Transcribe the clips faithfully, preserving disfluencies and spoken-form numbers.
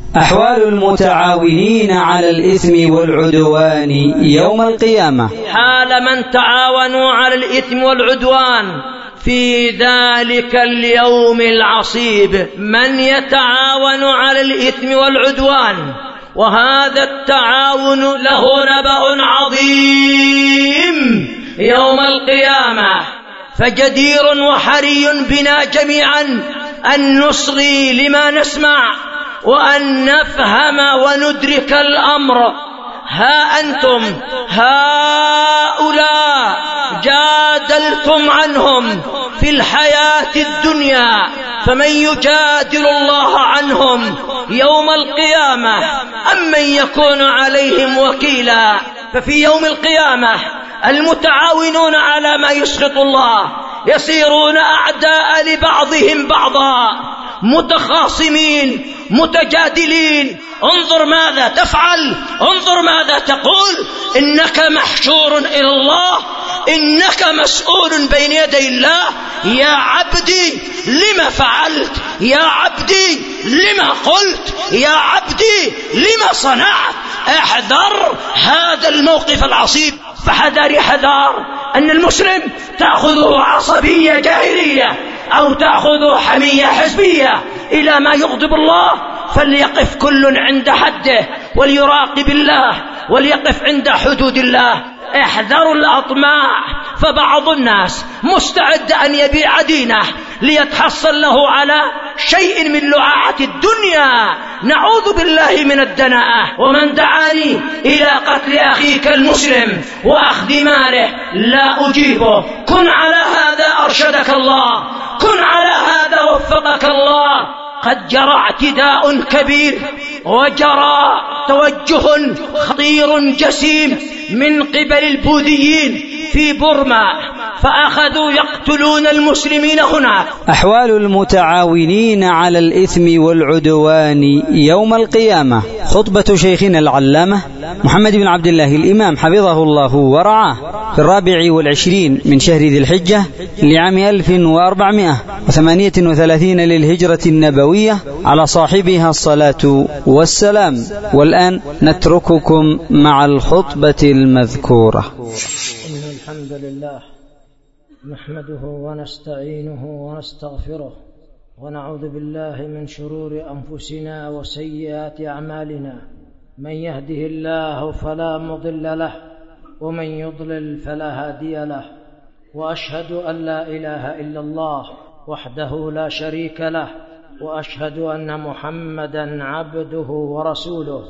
أحوال المتعاونين على الإثم والعدوان يوم القيامة. حال من تعاونوا على الإثم والعدوان في ذلك اليوم العصيب، من يتعاون على الإثم والعدوان وهذا التعاون له نبأ عظيم يوم القيامة، فجدير وحري بنا جميعا أن نصغي لما نسمع وأن نفهم وندرك الأمر. ها أنتم هؤلاء جادلتم عنهم في الحياة الدنيا، فمن يجادل الله عنهم يوم القيامة أم من يكون عليهم وكيلا؟ ففي يوم القيامة المتعاونون على ما يسخط الله يصيرون أعداء لبعضهم بعضا، متخاصمين متجادلين. انظر ماذا تفعل، انظر ماذا تقول، إنك محشور إلى الله، إنك مسؤول بين يدي الله. يا عبدي لما فعلت، يا عبدي لما قلت، يا عبدي لما صنعت. احذر هذا الموقف العصيب، فحذر حذار أن المسلم تأخذه عصبية جاهلية أو تأخذه حمية حزبية إلى ما يغضب الله، فليقف كل عند حده وليراقب الله وليقف عند حدود الله. احذروا الأطماع، فبعض الناس مستعد أن يبيع دينه ليتحصل له على شيء من لعاعة الدنيا، نعوذ بالله من الدناءة. ومن دعاني إلى قتل أخيك المسلم وأخذ ماله لا أجيبه. كن على هذا أرشدك الله، كن على هذا وفقك الله. قد جرى اعتداء كبير وجرى توجه خطير جسيم من قبل البوذيين في بورما، فأخذوا يقتلون المسلمين هناك. أحوال المتعاونين على الإثم والعدوان يوم القيامة. خطبة شيخنا العلامة محمد بن عبد الله الإمام حفظه الله ورعاه في الرابع والعشرين من شهر ذي الحجة لعام ألف وأربعمائة وثمانية وثلاثين للهجرة النبوية على صاحبها الصلاة والسلام. والآن نترككم مع الخطبة المذكورة. إن الحمد لله نحمده ونستعينه ونستغفره ونعوذ بالله من شرور أنفسنا وسيئات أعمالنا. من يهده الله فلا مضل له ومن يضلل فلا هادي له، وأشهد أن لا إله إلا الله وحده لا شريك له، وأشهد أن محمدا عبده ورسوله.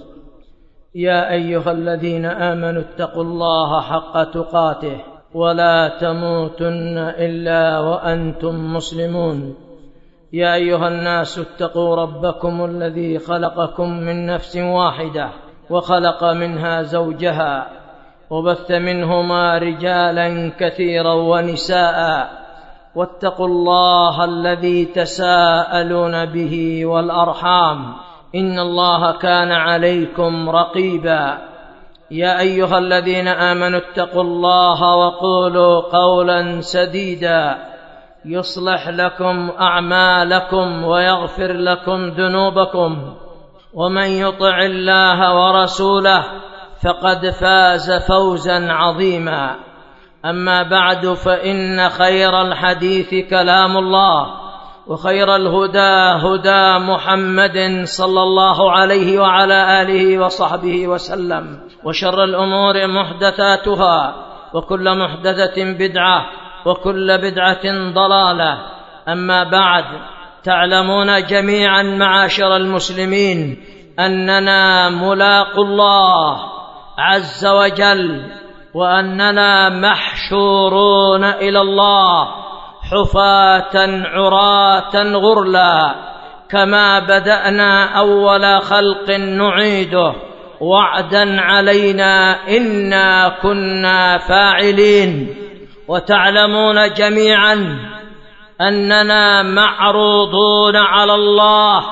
يا أيها الذين آمنوا اتقوا الله حق تقاته ولا تموتن إلا وأنتم مسلمون. يا أيها الناس اتقوا ربكم الذي خلقكم من نفس واحدة وخلق منها زوجها وبث منهما رجالا كثيرا ونساء، واتقوا الله الذي تساءلون به والأرحام إن الله كان عليكم رقيبا. يا أيها الذين آمنوا اتقوا الله وقولوا قولا سديدا يصلح لكم أعمالكم ويغفر لكم ذنوبكم، ومن يطع الله ورسوله فقد فاز فوزا عظيما. أما بعد، فإن خير الحديث كلام الله، وخير الهدى هدى محمد صلى الله عليه وعلى آله وصحبه وسلم، وشر الأمور محدثاتها، وكل محدثة بدعة، وكل بدعة ضلالة. أما بعد، تعلمون جميعا معاشر المسلمين أننا ملاقو الله عز وجل، وأننا محشورون إلى الله حفاة عراة غرلا، كما بدأنا أول خلق نعيده وعدا علينا إنا كنا فاعلين. وتعلمون جميعا أننا معروضون على الله،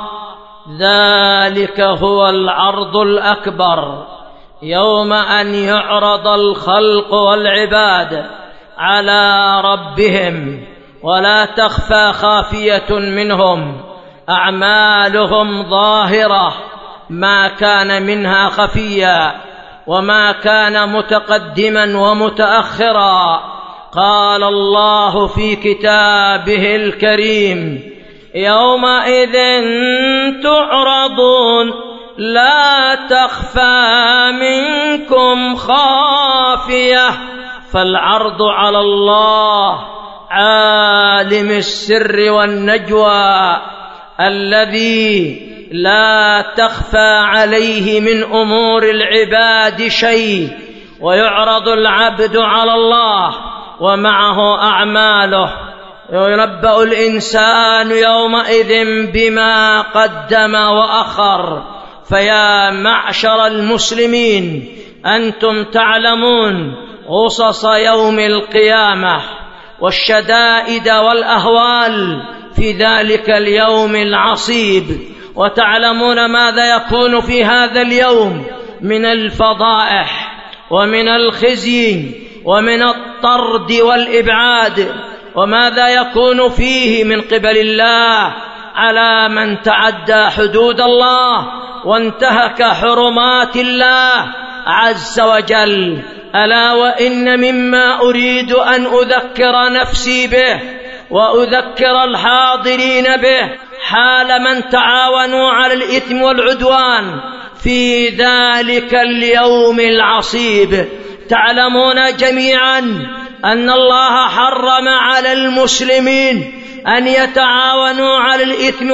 ذلك هو العرض الأكبر، يوم أن يعرض الخلق والعباد على ربهم، ولا تخفى خافية منهم، أعمالهم ظاهرة ما كان منها خفيا وما كان متقدما ومتأخرا. قال الله في كتابه الكريم: يومئذ تعرضون لا تخفى منكم خافية. فالعرض على الله عالم السر والنجوى الذي لا تخفى عليه من أمور العباد شيء، ويعرض العبد على الله ومعه أعماله. وينبأ الإنسان يومئذ بما قدم وأخر. فيا معشر المسلمين، أنتم تعلمون غصص يوم القيامة والشدائد والأهوال في ذلك اليوم العصيب، وتعلمون ماذا يكون في هذا اليوم من الفضائح ومن الخزي ومن الطرد والإبعاد، وماذا يكون فيه من قبل الله على من تعدى حدود الله وانتهك حرمات الله عز وجل. ألا وإن مما أريد أن أذكر نفسي به وأذكر الحاضرين به حال من تعاونوا على الإثم والعدوان في ذلك اليوم العصيب. تعلمون جميعا أن الله حرم على المسلمين أن يتعاونوا على الإثم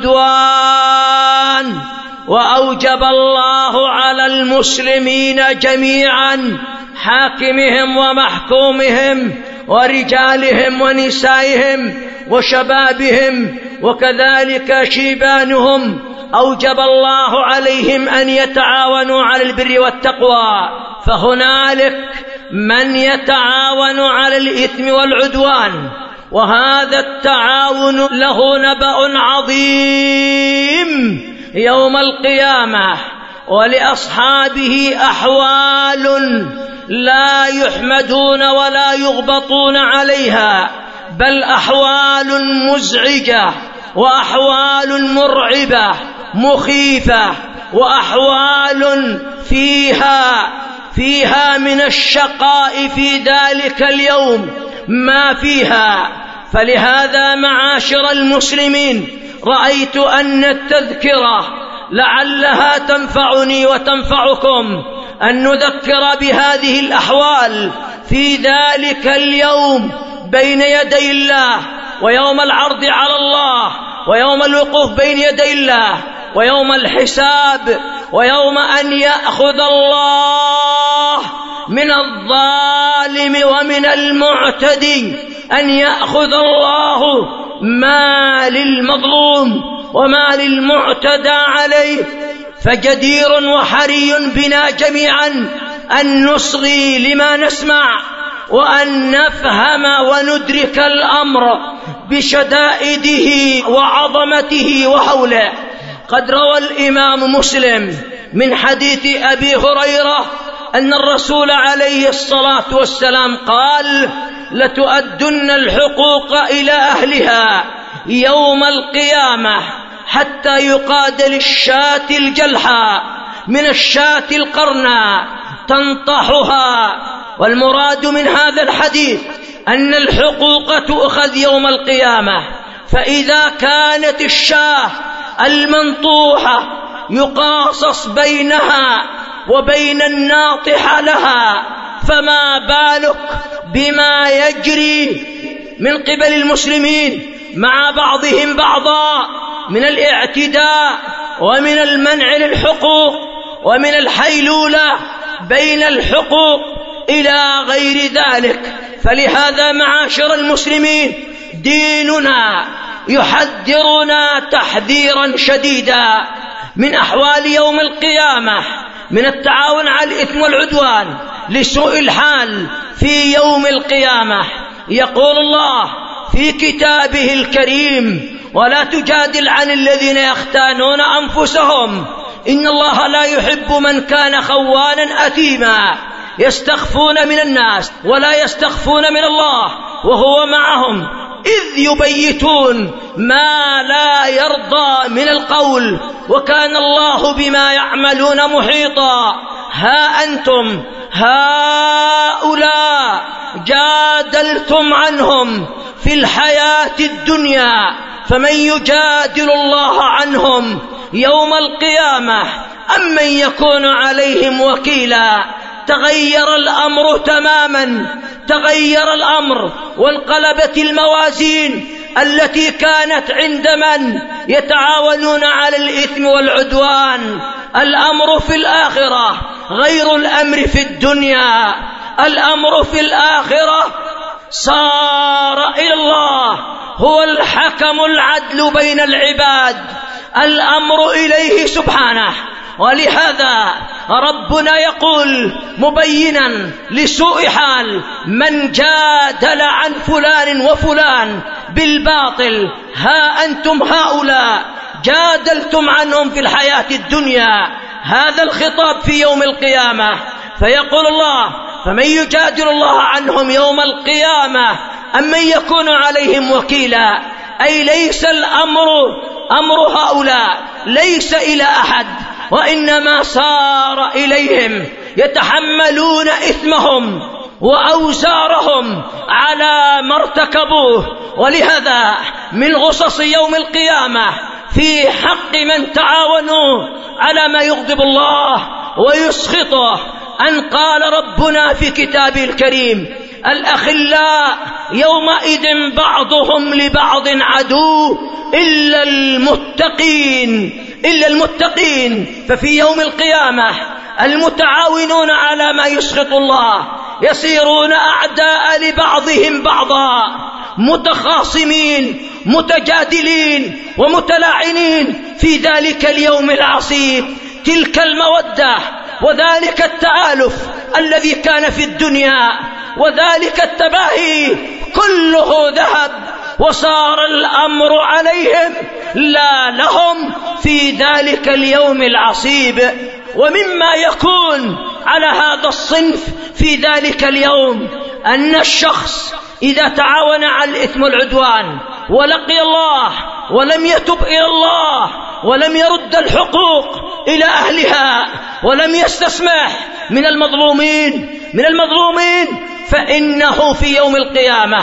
والعدوان، وأوجب الله على المسلمين جميعا، حاكمهم ومحكومهم ورجالهم ونسائهم وشبابهم وكذلك شيبانهم، أوجب الله عليهم أن يتعاونوا على البر والتقوى. فهنالك من يتعاون على الإثم والعدوان، وهذا التعاون له نبأ عظيم يوم القيامة، ولأصحابه أحوال لا يحمدون ولا يغبطون عليها، بل أحوال مزعجة وأحوال مرعبة مخيفة، وأحوال فيها فيها من الشقاء في ذلك اليوم ما فيها. فلهذا معاشر المسلمين، رأيت أن التذكرة لعلها تنفعني وتنفعكم، أن نذكر بهذه الأحوال في ذلك اليوم بين يدي الله، ويوم العرض على الله، ويوم الوقوف بين يدي الله، ويوم الحساب، ويوم أن يأخذ الله من الظالم ومن المعتدي، أن يأخذ الله ما للمظلوم وما للمعتدى عليه. فجدير وحري بنا جميعا أن نصغي لما نسمع، وأن نفهم وندرك الأمر بشدائده وعظمته وحوله. قد روى الإمام مسلم من حديث أبي هريرة أن الرسول عليه الصلاة والسلام قال: لتؤدن الحقوق إلى أهلها يوم القيامة حتى يقاد للشاة الجلحى من الشاة القرنى تنطحها. والمراد من هذا الحديث أن الحقوق تؤخذ يوم القيامة، فإذا كانت الشاة المنطوحة يقاصص بينها وبين الناطح لها، فما بالك بما يجري من قبل المسلمين مع بعضهم بعضا من الاعتداء ومن المنع للحقوق ومن الحيلولة بين الحقوق إلى غير ذلك. فلهذا معاشر المسلمين، ديننا يحذرنا تحذيرا شديدا من أحوال يوم القيامة، من التعاون على الإثم والعدوان لسوء الحال في يوم القيامة. يقول الله في كتابه الكريم: ولا تجادل عن الذين يختانون أنفسهم إن الله لا يحب من كان خوانا أثيما. يستخفون من الناس ولا يستخفون من الله وهو معهم إذ يبيتون ما لا يرضى من القول وكان الله بما يعملون محيطا. ها أنتم هؤلاء جادلتم عنهم في الحياة الدنيا، فمن يجادل الله عنهم يوم القيامة أم من يكون عليهم وكيلا؟ تغير الأمر تماما، تغير الأمر وانقلبت الموازين التي كانت عند من يتعاونون على الإثم والعدوان. الأمر في الآخرة غير الأمر في الدنيا. الأمر في الآخرة صار إلى الله هو الحكم العدل بين العباد، الأمر إليه سبحانه. ولهذا ربنا يقول مبينا لسوء حال من جادل عن فلان وفلان بالباطل: ها أنتم هؤلاء جادلتم عنهم في الحياة الدنيا. هذا الخطاب في يوم القيامة، فيقول الله: فمن يجادل الله عنهم يوم القيامة أم من يكون عليهم وكيلا. أي ليس الأمر أمر هؤلاء ليس إلى أحد، وإنما صار إليهم، يتحملون إثمهم وأوزارهم على ما ارتكبوه. ولهذا من غصص يوم القيامة في حق من تعاونوا على ما يغضب الله ويسخطه أن قال ربنا في كتابه الكريم: الأخلاء يومئذ بعضهم لبعض عدو إلا المتقين إلا المتقين. ففي يوم القيامة المتعاونون على ما يسخط الله يصيرون أعداء لبعضهم بعضا، متخاصمين متجادلين ومتلاعنين في ذلك اليوم العصيب. تلك المودة وذلك التآلف الذي كان في الدنيا وذلك التباهي كله ذهب، وصار الأمر عليهم لا لهم في ذلك اليوم العصيب. ومما يكون على هذا الصنف في ذلك اليوم أن الشخص إذا تعاون على الإثم والعدوان ولقي الله ولم يتب إلى الله ولم يرد الحقوق إلى أهلها ولم يستسمح من المظلومين من المظلومين فإنه في يوم القيامة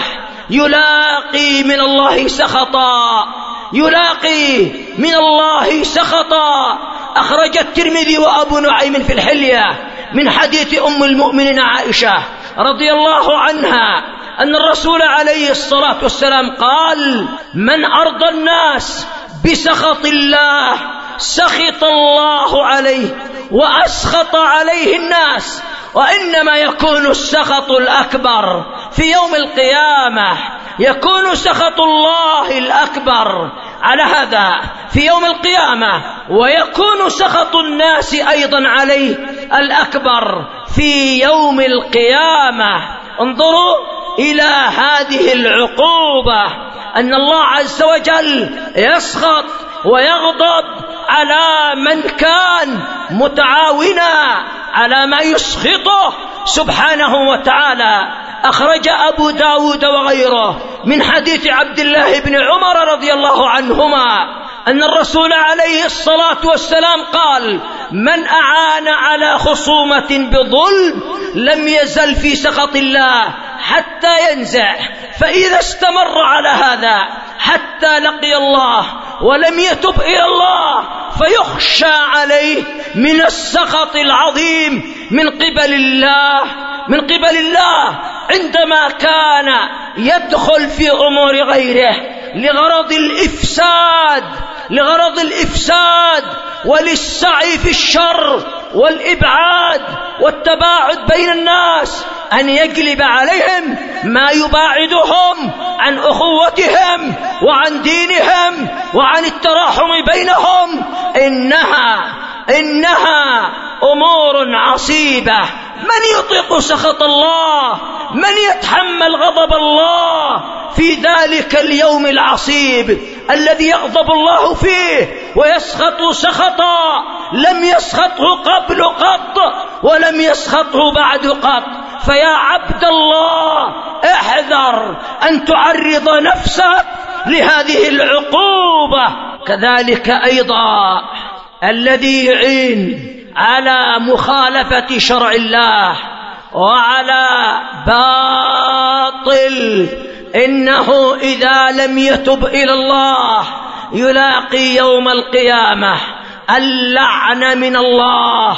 يلاقي من الله سخطا يلاقي من الله سخطا. أخرج الترمذي وأبو نعيم في الحلية من حديث أم المؤمنين عائشة رضي الله عنها أن الرسول عليه الصلاة والسلام قال: من أرضى الناس بسخط الله سخط الله عليه وأسخط عليه الناس. وإنما يكون السخط الأكبر في يوم القيامة، يكون سخط الله الأكبر على هذا في يوم القيامة، ويكون سخط الناس أيضا عليه الأكبر في يوم القيامة. انظروا إلى هذه العقوبة، أن الله عز وجل يسخط ويغضب على من كان متعاونا على ما يسخطه سبحانه وتعالى. أخرج أبو داود وغيره من حديث عبد الله بن عمر رضي الله عنهما أن الرسول عليه الصلاة والسلام قال: من أعان على خصومة بظلم لم يزل في سخط الله حتى ينزع، فإذا استمر على هذا حتى لقي الله ولم يتب إلى الله فيخشى عليه من السخط العظيم من قبل الله من قبل الله عندما كان يدخل في أمور غيره لغرض الإفساد لغرض الإفساد وللسعي في الشر والإبعاد والتباعد بين الناس، أن يجلب عليهم ما يباعدهم عن أخوتهم وعن دينهم وعن التراحم بينهم. إنها إنها أمور عصيبة. من يطيق سخط الله؟ من يتحمل غضب الله في ذلك اليوم العصيب الذي يغضب الله فيه ويسخط سخطا لم يسخطه قبل قط ولم يسخطه بعد قط؟ فيا عبد الله احذر أن تعرض نفسك لهذه العقوبة. كذلك أيضا الذي يعين على مخالفة شرع الله وعلى باطل إنه إذا لم يتب إلى الله يلاقي يوم القيامة اللعن من الله،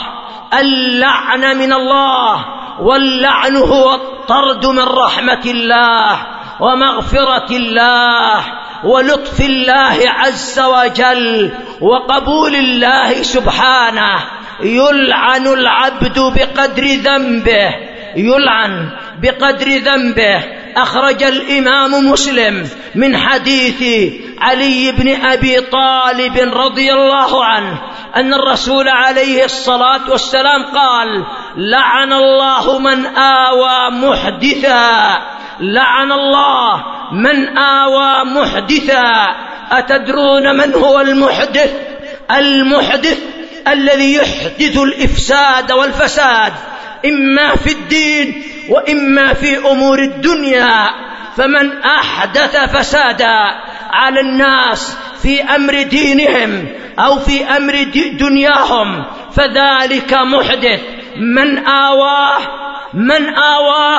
اللعن من الله، واللعن هو الطرد من رحمة الله ومغفرة الله ولطف الله عز وجل وقبول الله سبحانه. يلعن العبد بقدر ذنبه، يلعن بقدر ذنبه. أخرج الإمام مسلم من حديث علي بن أبي طالب رضي الله عنه أن الرسول عليه الصلاة والسلام قال: لعن الله من آوى محدثا، لعن الله من آوى محدثا. أتدرون من هو المحدث؟ المحدث الذي يحدث الإفساد والفساد إما في الدين وإما في أمور الدنيا. فمن أحدث فسادا على الناس في أمر دينهم أو في أمر دنياهم فذلك محدث. من آواه من آواه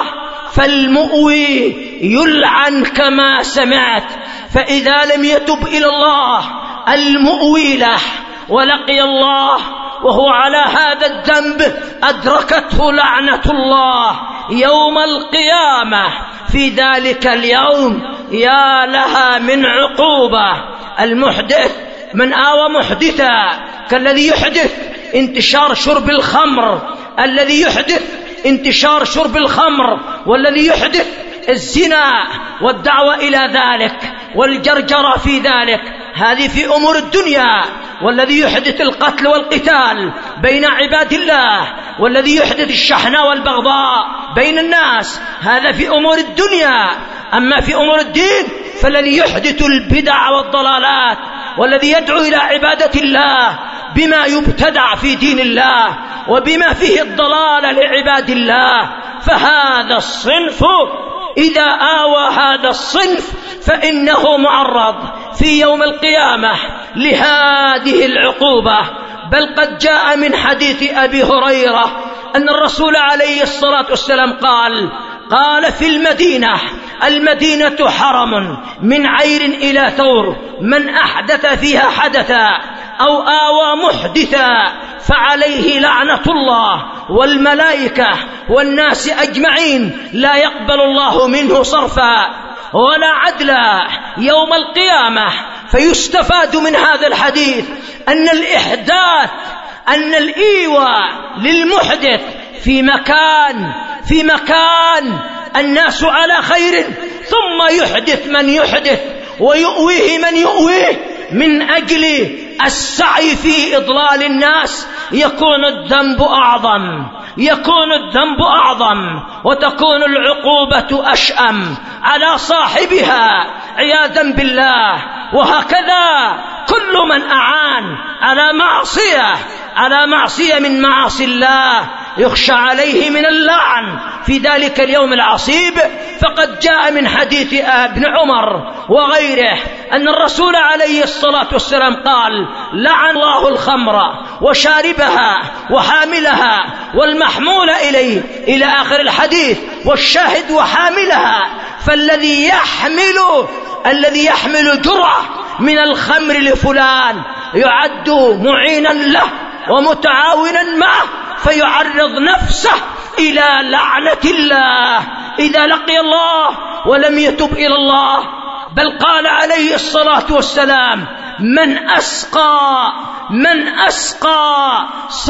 فالمؤوي يلعن كما سمعت. فإذا لم يتب إلى الله المؤوي له ولقي الله وهو على هذا الذنب أدركته لعنة الله يوم القيامة. في ذلك اليوم يا لها من عقوبة. المحدث من آوى محدثا كالذي يحدث انتشار شرب الخمر، الذي يحدث انتشار شرب الخمر، والذي يحدث الزنا والدعوة إلى ذلك والجرجرة في ذلك، هذه في أمور الدنيا. والذي يحدث القتل والقتال بين عباد الله، والذي يحدث الشحنة والبغضاء بين الناس، هذا في أمور الدنيا. أما في أمور الدين فالذي يحدث البدع والضلالات، والذي يدعو إلى عبادة الله بما يبتدع في دين الله وبما فيه الضلال لعباد الله، فهذا الصنف إذا آوى هذا الصنف فإنه معرض في يوم القيامة لهذه العقوبة. بل قد جاء من حديث أبي هريرة أن الرسول عليه الصلاة والسلام قال قال في المدينة: المدينة حرم من عير إلى ثور، من أحدث فيها حدثا أو آوى محدثا فعليه لعنة الله والملائكة والناس أجمعين، لا يقبل الله منه صرفا ولا عدلا يوم القيامة. فيستفاد من هذا الحديث أن الإحداث أن الإيواء للمحدث في مكان في مكان الناس على خير ثم يحدث من يحدث ويؤويه من يؤويه من أجل السعي في إضلال الناس، يكون الذنب أعظم يكون الذنب أعظم وتكون العقوبة أشأم على صاحبها عياذا بالله. وهكذا كل من أعان على معصية على معصية من معاصي الله يخشى عليه من اللعن في ذلك اليوم العصيب. فقد جاء من حديث ابن عمر وغيره أن الرسول عليه الصلاة والسلام قال: لعن الله الخمر وشاربها وحاملها والمحمول إليه إلى آخر الحديث، والشاهد وحاملها. فالذي يحمل الذي يحمل جرعة من الخمر لفلان يعد معينا له ومتعاونا معه، فيعرض نفسه إلى لعنة الله إذا لقي الله ولم يتب إلى الله. بل قال عليه الصلاة والسلام: من أسقى من أسقى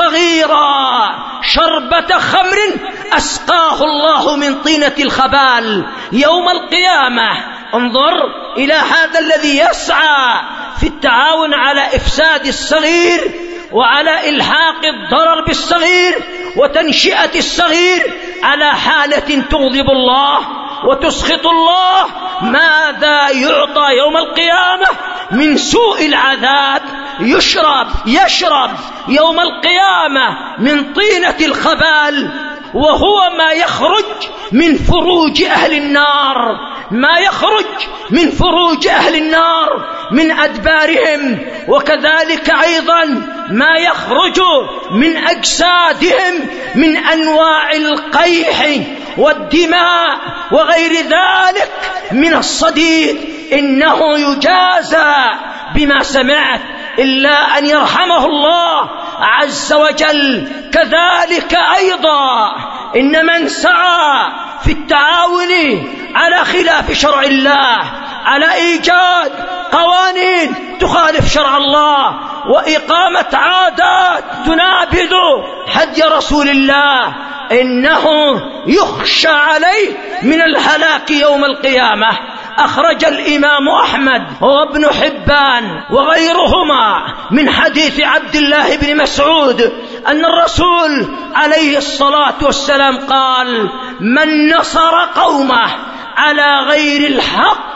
صغيرا شربة خمر أسقاه الله من طينة الخبال يوم القيامة. انظر إلى هذا الذي يسعى في التعاون على إفساد الصغير وعلى إلحاق الضرر بالصغير وتنشئة الصغير على حالة تغضب الله وتسخط الله. ماذا يعطى يوم القيامة من سوء العذاب؟ يشرب يشرب يوم القيامة من طينة الخبال. وهو ما يخرج من فروج أهل النار، ما يخرج من فروج أهل النار من أدبارهم، وكذلك أيضا ما يخرج من أجسادهم من أنواع القيح والدماء وغير ذلك من الصديد. إنه يجازى بما سمعت إلا أن يرحمه الله عز وجل. كذلك أيضا إن من سعى في التعاون على خلاف شرع الله، على إيجاد قوانين تخالف شرع الله وإقامة عادات تنابذ حدي رسول الله، إنه يخشى عليه من الهلاك يوم القيامة. أخرج الإمام أحمد وابن حبان وغيرهما من حديث عبد الله بن مسعود أن الرسول عليه الصلاة والسلام قال: من نصر قومه على غير الحق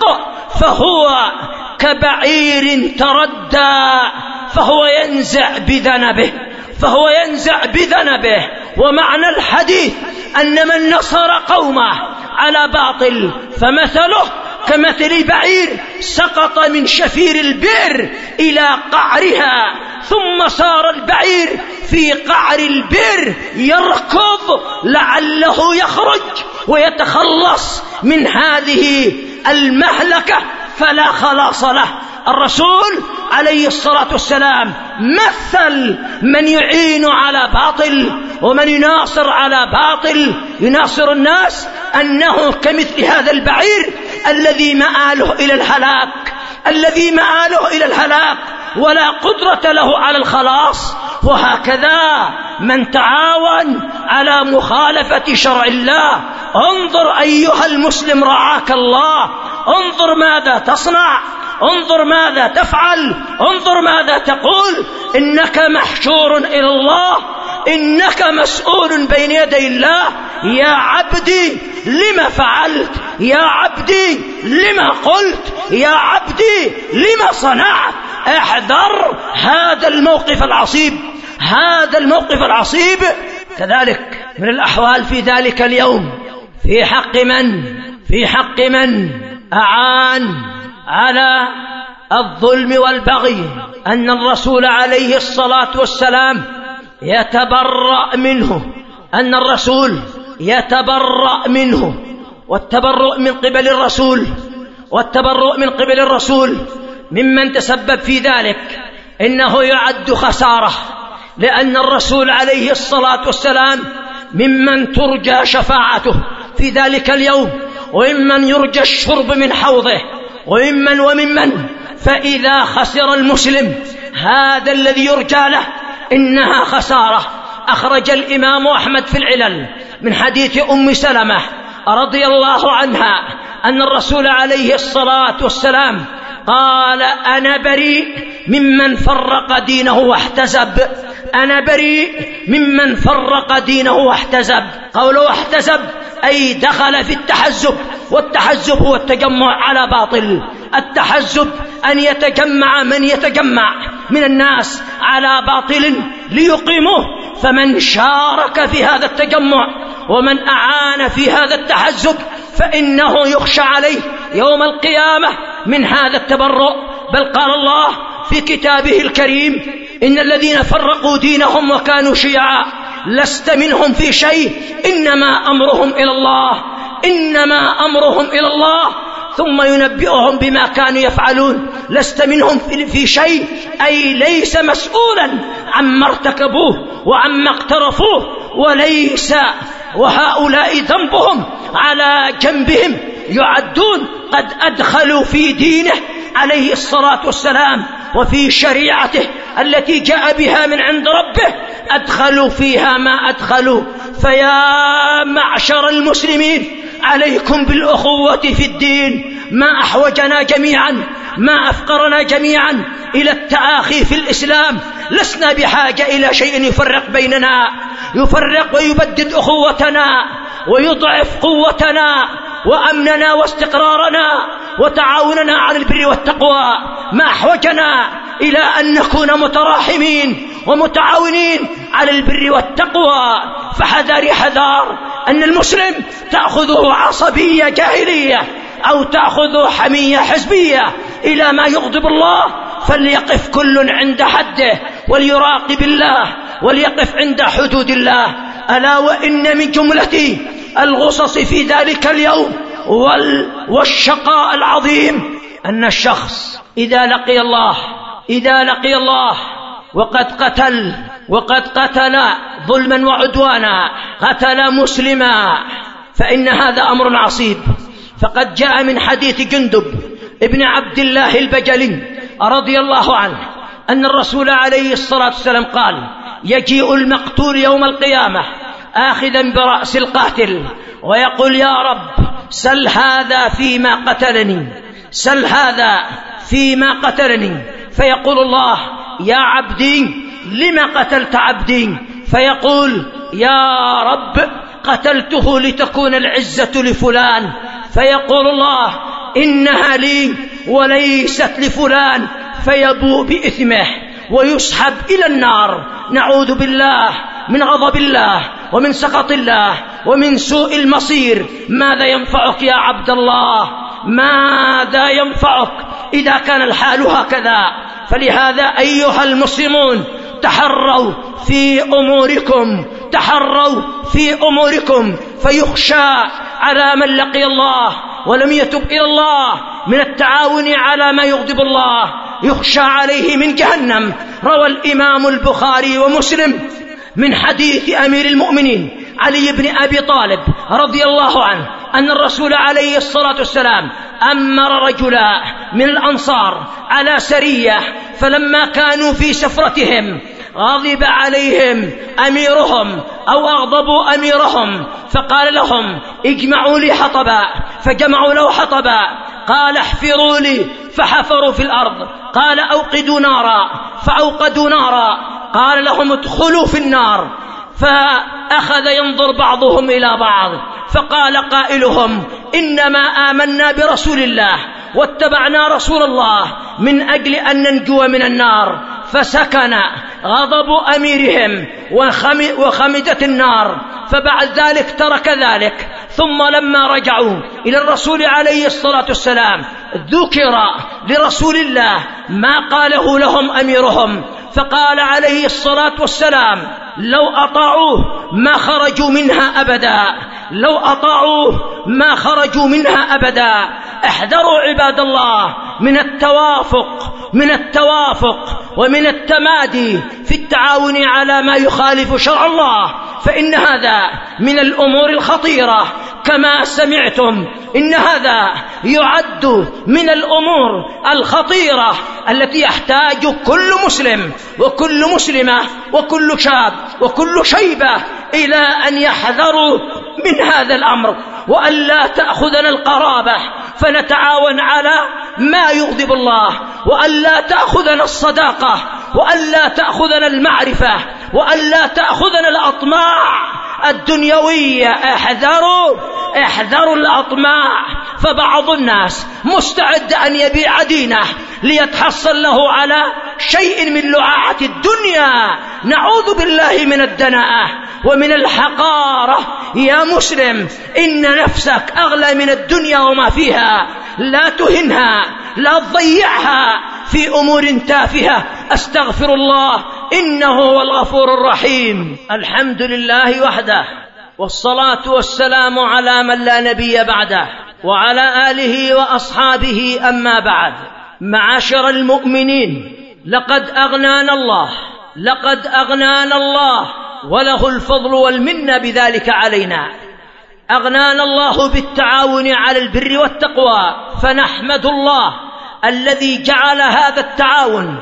فهو كبعير تردى فهو ينزع بذنبه فهو ينزع بذنبه. ومعنى الحديث أن من نصر قومه على باطل فمثله كمثل بعير سقط من شفير البئر إلى قعرها، ثم صار البعير في قعر البئر يركض لعله يخرج ويتخلص من هذه المهلكة فلا خلاص له. الرسول عليه الصلاة والسلام مثل من يعين على باطل ومن يناصر على باطل، يناصر الناس، أنه كمثل هذا البعير الذي مآله إلى الهلاك، الذي مآله إلى الهلاك ولا قدرة له على الخلاص. وهكذا من تعاون على مخالفة شرع الله، انظر أيها المسلم رعاك الله، انظر ماذا تصنع، انظر ماذا تفعل، انظر ماذا تقول. إنك محشور إلى الله، إنك مسؤول بين يدي الله. يا عبدي لما فعلت، يا عبدي لما قلت، يا عبدي لما صنعت. احذر هذا الموقف العصيب، هذا الموقف العصيب. كذلك من الأحوال في ذلك اليوم في حق من في حق من أعان على الظلم والبغي، أن الرسول عليه الصلاة والسلام يتبرأ منه، أن الرسول يتبرأ منه. والتبرؤ من قبل الرسول والتبرؤ من قبل الرسول ممن تسبب في ذلك إنه يعد خسارة، لأن الرسول عليه الصلاة والسلام ممن ترجى شفاعته في ذلك اليوم، وممن يرجى الشرب من حوضه، وممن وممن فإذا خسر المسلم هذا الذي يرجى له إنها خسارة. أخرج الإمام أحمد في العلل من حديث أم سلمة رضي الله عنها أن الرسول عليه الصلاة والسلام قال: أنا بريء ممن فرق دينه واحتزب، أنا بريء ممن فرق دينه واحتزب. قوله واحتزب أي دخل في التحزب، والتحزب هو التجمع على باطل. التحزب أن يتجمع من يتجمع من الناس على باطل ليقيموه، فمن شارك في هذا التجمع ومن أعان في هذا التحزب فإنه يخشى عليه يوم القيامة من هذا التبرؤ. بل قال الله في كتابه الكريم: إن الذين فرقوا دينهم وكانوا شيعا لست منهم في شيء إنما أمرهم إلى الله، إنما أمرهم إلى الله ثم ينبئهم بما كانوا يفعلون. لست منهم في شيء أي ليس مسؤولا عما ارتكبوه وعما اقترفوه، وليس وهؤلاء ذنبهم على جنبهم يعدون قد أدخلوا في دينه عليه الصلاة والسلام وفي شريعته التي جاء بها من عند ربه، أدخلوا فيها ما أدخلوا. فيا معشر المسلمين عليكم بالأخوة في الدين، ما أحوجنا جميعا، ما أفقرنا جميعا إلى التآخي في الإسلام. لسنا بحاجة إلى شيء يفرق بيننا، يفرق ويبدد أخوتنا ويضعف قوتنا وأمننا واستقرارنا وتعاوننا على البر والتقوى. ما أحوجنا إلى أن نكون متراحمين ومتعاونين على البر والتقوى. فحذاري حذار أن المسلم تأخذه عصبية جاهلية أو تأخذه حمية حزبية إلى ما يغضب الله، فليقف كل عند حده وليراقب الله وليقف عند حدود الله. ألا وإن من جملة الغصص في ذلك اليوم والشقاء العظيم أن الشخص إذا لقي الله إذا لقي الله وقد قتل وقد قتل ظلما وعدوانا، قتل مسلما، فإن هذا أمر عصيب. فقد جاء من حديث جندب ابن عبد الله البجلي رضي الله عنه أن الرسول عليه الصلاة والسلام قال: يجيء المقتول يوم القيامة آخذا برأس القاتل ويقول: يا رب سل هذا فيما قتلني، سل هذا فيما قتلني. فيقول الله: يا عبدي لما قتلت عبدي؟ فيقول: يا رب قتلته لتكون العزة لفلان. فيقول الله: إنها لي وليست لفلان، فيبوء بإثمه ويسحب إلى النار. نعوذ بالله من غضب الله ومن سخط الله ومن سوء المصير. ماذا ينفعك يا عبد الله؟ ماذا ينفعك إذا كان الحال هكذا؟ فلهذا أيها المسلمون تحروا في أموركم، تحروا في أموركم، فيخشى على من لقي الله ولم يتب إلى الله من التعاون على ما يغضب الله، يخشى عليه من جهنم. روى الإمام البخاري ومسلم من حديث أمير المؤمنين علي بن أبي طالب رضي الله عنه أن الرسول عليه الصلاة والسلام أمر رجلا من الأنصار على سرية، فلما كانوا في سفرتهم غضب عليهم أميرهم أو أغضبوا أميرهم، فقال لهم: اجمعوا لي حطبا، فجمعوا له حطبا. قال: احفروا لي، فحفروا في الأرض. قال: أوقدوا نارا، فأوقدوا نارا. قال لهم: ادخلوا في النار. فأخذ ينظر بعضهم إلى بعض، فقال قائلهم: إنما آمنا برسول الله واتبعنا رسول الله من أجل أن ننجو من النار. فسكن غضب أميرهم وخمدت النار. فبعد ذلك ترك ذلك. ثم لما رجعوا إلى الرسول عليه الصلاة والسلام ذكر لرسول الله ما قاله لهم أميرهم، فقال عليه الصلاة والسلام: لو أطاعوه ما خرجوا منها أبدا، لو أطاعوه ما خرجوا منها أبدا. احذروا عباد الله من التوافق من التوافق ومن التمادي في التعاون على ما يخالف شرع الله، فإن هذا من الأمور الخطيرة. كما سمعتم إن هذا يعد من الأمور الخطيرة التي يحتاج كل مسلم وكل مسلمة وكل شاب وكل شيبة إلى أن يحذروا من هذا الأمر، وأن لا تأخذنا القرابة فنتعاون على ما يغضب الله، وأن لا تأخذنا الصداقة، وأن لا تأخذنا المعرفة، وأن لا تأخذنا الأطماع الدنيوية. احذروا احذروا الأطماع، فبعض الناس مستعد أن يبيع دينه ليتحصل له على شيء من لعاعة الدنيا. نعوذ بالله من الدناءة ومن الحقارة. يا مسلم، إن نفسك أغلى من الدنيا وما فيها، لا تهنها، لا تضيعها في أمور تافهة. أستغفر الله، إنه هو الغفور الرحيم. الحمد لله وحده، والصلاة والسلام على من لا نبي بعده، وعلى آله وأصحابه. أما بعد، معاشر المؤمنين، لقد أغنانا الله لقد أغنانا الله وله الفضل والمنة بذلك علينا. أغنانا الله بالتعاون على البر والتقوى، فنحمد الله الذي جعل هذا التعاون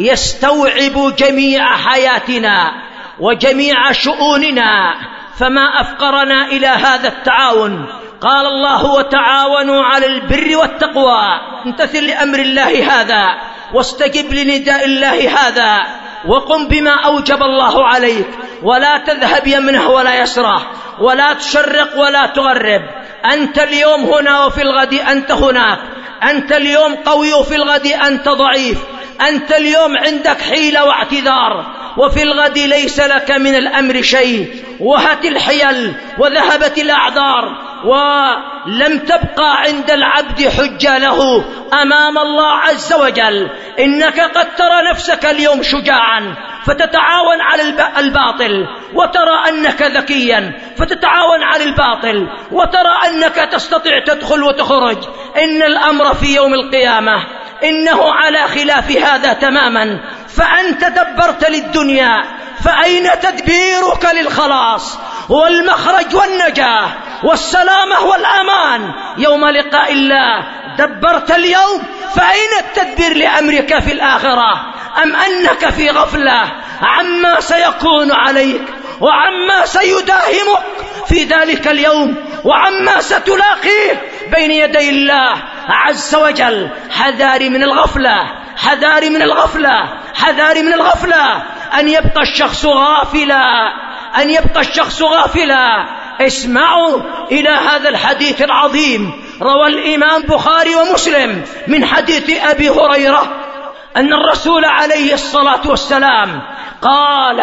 يستوعب جميع حياتنا وجميع شؤوننا، فما أفقرنا إلى هذا التعاون. قال الله: وتعاونوا على البر والتقوى. امتثل لأمر الله هذا، واستجب لنداء الله هذا، وقم بما أوجب الله عليك، ولا تذهب يمنه ولا يسره، ولا تشرق ولا تغرب. أنت اليوم هنا وفي الغد أنت هناك، أنت اليوم قوي وفي الغد أنت ضعيف، أنت اليوم عندك حيلة واعتذار وفي الغد ليس لك من الأمر شيء. وهت الحيل وذهبت الأعذار ولم تبقى عند العبد حجة له أمام الله عز وجل. إنك قد ترى نفسك اليوم شجاعا فتتعاون على الباطل، وترى أنك ذكيا فتتعاون على الباطل، وترى أنك تستطيع تدخل وتخرج. إن الأمر في يوم القيامة إنه على خلاف هذا تماما. فأنت دبرت للدنيا، فأين تدبيرك للخلاص والمخرج والنجاة والسلامة والأمان يوم لقاء الله؟ دبرت اليوم، فأين التدبير لأمرك في الآخرة؟ أم أنك في غفلة عما سيكون عليك وعما سيداهمك في ذلك اليوم وعما ستلاقيه بين يدي الله عز وجل؟ حذاري من الغفلة، حذاري من الغفلة، حذاري من الغفلة. أن يبقى الشخص غافلا، أن يبقى الشخص غافلا. اسمعوا إلى هذا الحديث العظيم. روى الإمام بخاري ومسلم من حديث أبي هريرة أن الرسول عليه الصلاة والسلام قال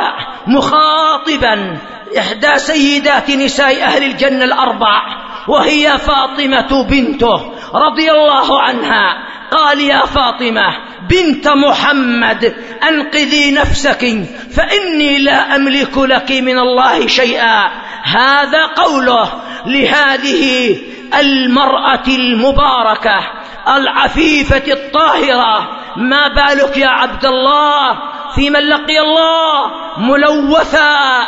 مخاطبا إحدى سيدات نساء أهل الجنة الأربع وهي فاطمة بنته رضي الله عنها، قال: يا فاطمة بنت محمد أنقذي نفسك فإني لا أملك لك من الله شيئا. هذا قوله لهذه المرأة المباركة العفيفة الطاهرة. ما بالك يا عبد الله في من لقي الله ملوثا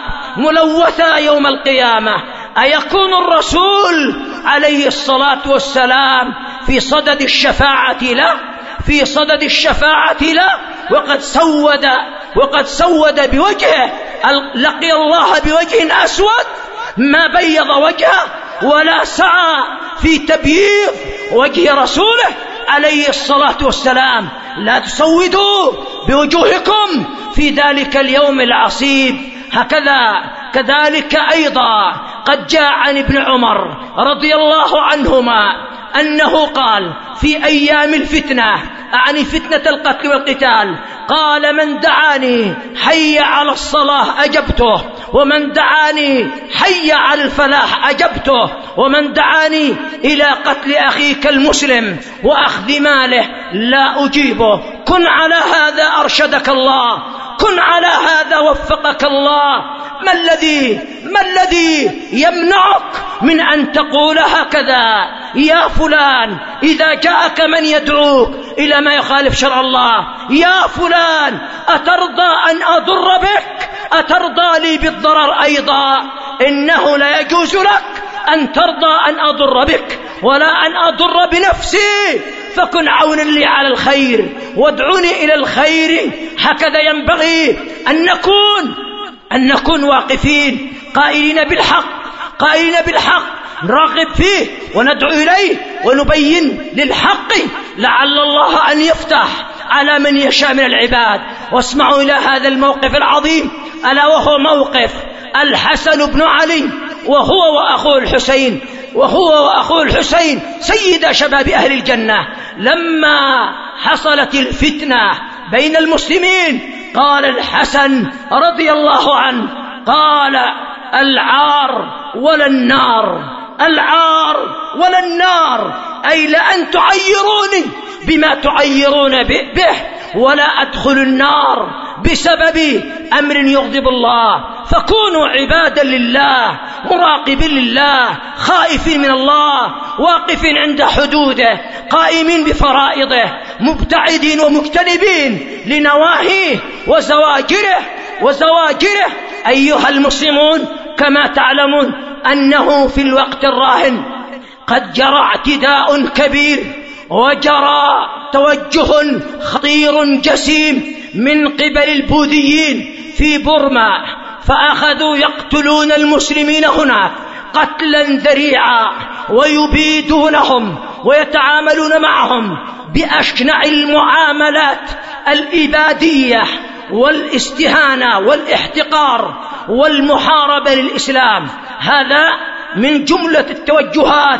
ملوثا يوم القيامة؟ أيكون الرسول عليه الصلاة والسلام في صدد الشفاعة له؟ في صدد الشفاعة له وقد سود وقد سود بوجهه، لقي الله بوجه أسود ما بيض وجهه ولا سعى في تبييض وجه رسوله عليه الصلاة والسلام. لا تسودوا بوجوهكم في ذلك اليوم العصيب. هكذا كذلك أيضا قد جاء عن ابن عمر رضي الله عنهما أنه قال في أيام الفتنة، أعني فتنة القتل والقتال، قال: من دعاني حي على الصلاة أجبته، ومن دعاني حي على الفلاح أجبته، ومن دعاني إلى قتل أخيك المسلم وأخذ ماله لا أجيبه. كن على هذا أرشدك الله، كن على هذا وفقك الله. ما الذي ما الذي يمنعك من أن تقول هكذا؟ يا فلان إذا جاءك من يدعوك إلى ما يخالف شرع الله: يا فلان أترضى أن أضر بك؟ أترضى لي بالضرر أيضا؟ إنه لا يجوز لك أن ترضى أن أضر بك ولا أن أضر بنفسي. فكن عونا لي على الخير وادعني إلى الخير. هكذا ينبغي أن نكون أن نكون واقفين قائلين بالحق، قائلين بالحق، نرغب فيه وندعو إليه ونبين للحق لعل الله أن يفتح على من يشاء من العباد. واسمعوا إلى هذا الموقف العظيم، ألا وهو موقف الحسن بن علي وهو وأخوه الحسين وهو وأخوه الحسين سيد شباب أهل الجنة. لما حصلت الفتنة بين المسلمين قال الحسن رضي الله عنه، قال: العار ولا النار، العار ولا النار، أي لأن تعيروني بما تعيرون به ولا أدخل النار بسبب أمر يغضب الله. فكونوا عبادا لله، مراقبين لله، خائفين من الله، واقفين عند حدوده، قائمين بفرائضه، مبتعدين ومجتنبين لنواهيه وزواجره وزواجره. أيها المسلمون، كما تعلمون أنه في الوقت الراهن قد جرى اعتداء كبير وجرى توجه خطير جسيم من قبل البوذيين في بورما، فأخذوا يقتلون المسلمين هناك قتلا ذريعا ويبيدونهم ويتعاملون معهم بأشنع المعاملات الإبادية والاستهانة والاحتقار والمحاربة للإسلام. هذا من جملة التوجهات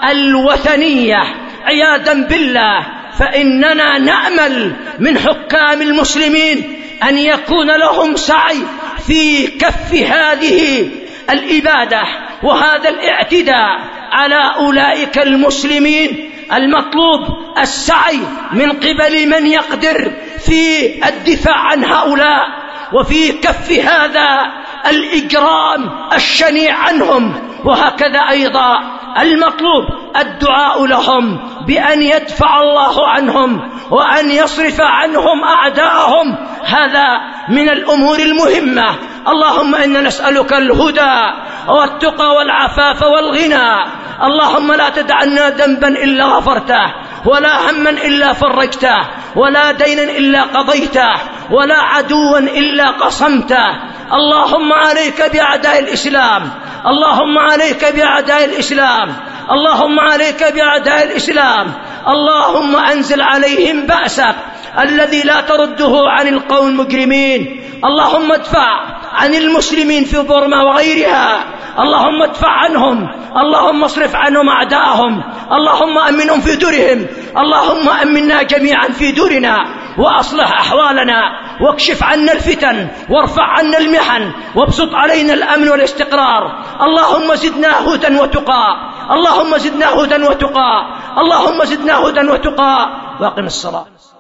الوثنية عياذا بالله. فإننا نأمل من حكام المسلمين أن يكون لهم سعي في كف هذه الإبادة وهذا الاعتداء على أولئك المسلمين. المطلوب السعي من قبل من يقدر في الدفاع عن هؤلاء وفي كف هذا الإجرام الشنيع عنهم، وهكذا أيضا المطلوب الدعاء لهم بأن يدفع الله عنهم وأن يصرف عنهم أعداءهم. هذا من الأمور المهمة. اللهم إنا نسألك الهدى والتقى والعفاف والغنى. اللهم لا تدع لنا ذنبا إلا غفرته، ولا هما إلا فرجته، ولا دينا إلا قضيته، ولا عدوا إلا قصمته. اللهم عليك بأعداء الإسلام، اللهم عليك بأعداء الإسلام، اللهم عليك بأعداء الإسلام. اللهم أنزل عليهم بأسك الذي لا ترده عن القوم المجرمين. اللهم ادفع عن المسلمين في بورما وغيرها، اللهم ادفع عنهم، اللهم اصرف عنهم أعداءهم، اللهم أمنهم في دورهم، اللهم أمنا جميعا في دورنا وأصلح أحوالنا واكشف عنا الفتن وارفع عنا المحن وابسط علينا الأمن والاستقرار. اللهم زدنا هدى وتقى، اللهم زدنا هدى وتقى، اللهم زدنا هدى وتقى. واقم الصلاة.